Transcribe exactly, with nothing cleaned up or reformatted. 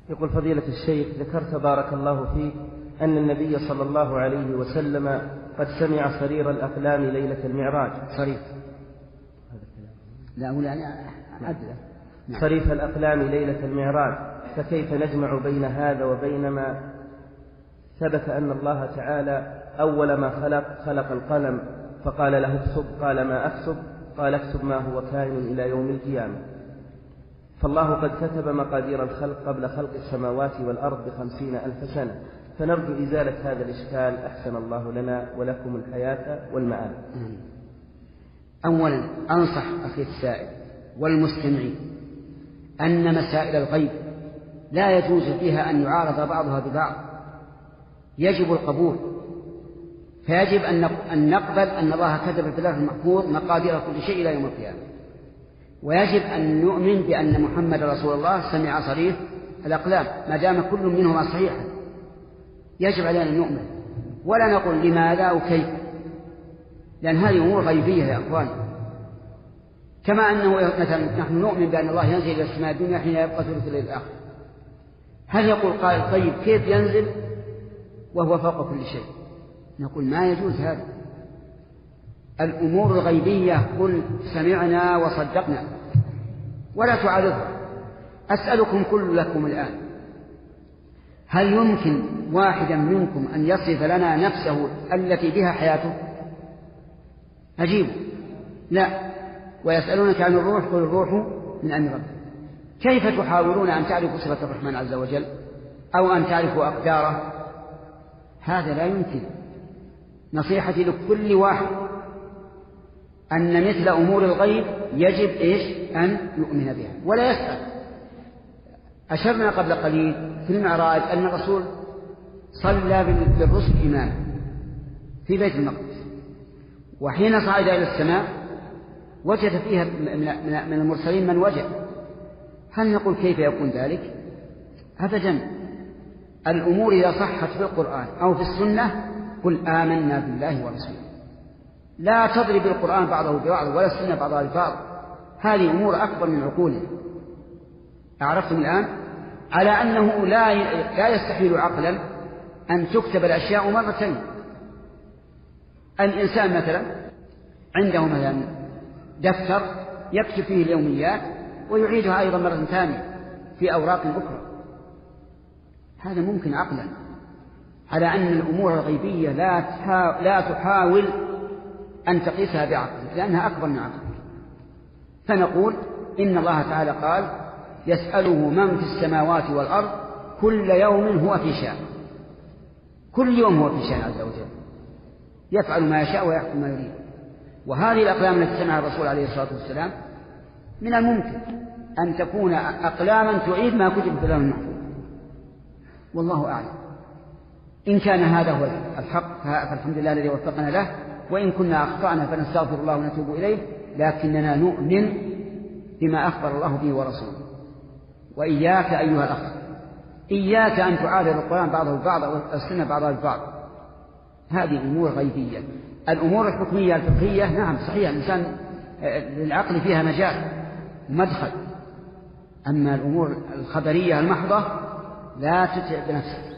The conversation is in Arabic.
يقول فضيلة الشيخ: ذكرت بارك الله فيك أن النبي صلى الله عليه وسلم قد سمع صرير الأقلام ليلة المعراج. صريف لا أقول يعني عدله. نعم. صريف الأقلام ليلة المعراج، فكيف نجمع بين هذا وبين ما ثبت أن الله تعالى أول ما خلق خلق القلم فقال له اكتب، قال ما أكتب، قال اكتب ما هو كائن إلى يوم القيامة، فالله قد كتب مقادير الخلق قبل خلق السماوات والأرض بخمسين ألف سنة، فنرجو إزالة هذا الإشكال أحسن الله لنا ولكم الحياة والمآل. أولا أنصح أخي السائل والمستمعين أن مسائل الغيب لا يجوز فيها أن يعارض بعضها ببعض، يجب القبول، فيجب أن نقبل أن الله كتب في اللوح المحفوظ مقادير كل شيء إلى يوم القيامة، ويجب أن نؤمن بأن محمد رسول الله سمع صريف الأقلام ما دام كل منهما صحيحا، يجب علينا أن نؤمن ولا نقول لماذا أو كيف، لأن هذه أمور غيبية يا أخوان. كما أنه مثلا نحن نؤمن بأن الله ينزل إلى السماء الدنيا حين يبقى ثلث الليل الآخر، هل يقول قائل طيب كيف ينزل وهو فوق كل شيء؟ نقول ما يجوز هذا. الأمور الغيبية قل سمعنا وصدقنا ولا تعارضها. أسألكم كلكم الآن، هل يمكن واحدا منكم أن يصف لنا نفسه التي بها حياته؟ أجيبوا لا. ويسألونك عن الروح قل الروح من أمر ربك. كيف تحاولون أن تعرفوا صفة الرحمن عز وجل أو أن تعرفوا أقداره؟ هذا لا يمكن. نصيحتي لكل واحد أن مثل أمور الغيب يجب إيش أن يؤمن بها ولا يسأل. أشرنا قبل قليل في المعراج أن الرسول صلى بالرسل إماما في بيت المقدس، وحين صعد إلى السماء وجد فيها من المرسلين من وجد. هل نقول كيف يكون ذلك؟ أبدا. الأمور إذا صحت في القرآن أو في السنة قل آمنا بالله ورسوله، لا تضرب القرآن بعضه ببعض ولا السنة بعضها ببعض، هذه أمور أكبر من عقولنا. أعرفتم الآن على أنه لا لا يستحيل عقلا أن تكتب الأشياء مرتين. الإنسان مثلا عنده مثلا دفتر يكتب فيه اليوميات ويعيدها أيضا مرة ثانية في أوراق أخرى، هذا ممكن عقلا. على أن الأمور الغيبية لا لا تحاول أن تقيسها بعقل لأنها أكبر من عقل. فنقول إن الله تعالى قال يسأله من في السماوات والأرض كل يوم هو في شأن، كل يوم هو في شأن عز وجل، يفعل ما يشاء ويحكم ما يريد. وهذه الأقلام التي سمعها الرسول عليه الصلاة والسلام من الممكن أن تكون أقلاما تعيد ما كتب في اللوح المحفوظ، والله أعلم. إن كان هذا هو الحق فالحمد لله الذي وفقنا له، وإن كنا أخطأنا فنستغفر الله ونتوب إليه، لكننا نؤمن بما أخبر الله به ورسوله. وإياك أيها الأخ، إياك أن تعارض القرآن بعضه ببعض أو السنة بعضها ببعض، هذه أمور غيبية. الأمور الحكمية الفقهية نعم صحيح الإنسان للعقل فيها مجال ومدخل، أما الأمور الخبرية المحضة لا تتعب نفسك.